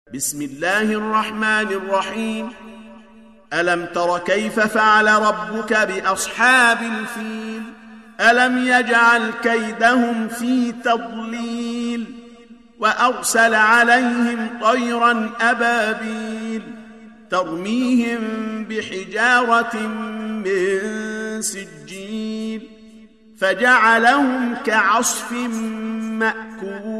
بسم الله الرحمن الرحيم. ألم تر كيف فعل ربك بأصحاب الفيل؟ ألم يجعل كيدهم في تضليل وأرسل عليهم طيرا أبابيل ترميهم بحجارة من سجيل فجعلهم كعصف مأكول.